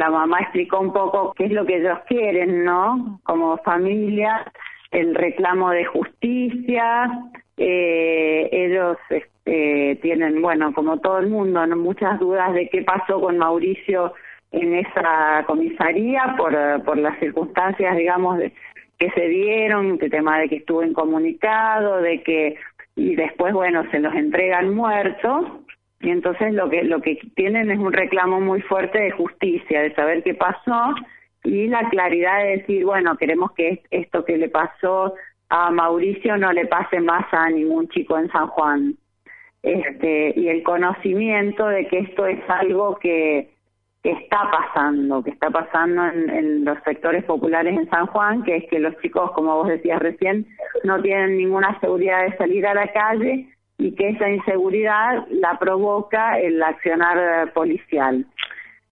la mamá explicó un poco qué es lo que ellos quieren, ¿no? Como familia, el reclamo de justicia. Ellos tienen, bueno, como todo el mundo, ¿no?, muchas dudas de qué pasó con Mauricio en esa comisaría por las circunstancias, digamos, que se dieron, el tema de que estuvo incomunicado, y después, bueno, se los entregan muertos. Y entonces lo que tienen es un reclamo muy fuerte de justicia, de saber qué pasó y la claridad de decir, bueno, queremos que esto que le pasó a Mauricio no le pase más a ningún chico en San Juan. Y el conocimiento de que esto es algo que está pasando en los sectores populares en San Juan, que es que los chicos, como vos decías recién, no tienen ninguna seguridad de salir a la calle y que esa inseguridad la provoca el accionar policial.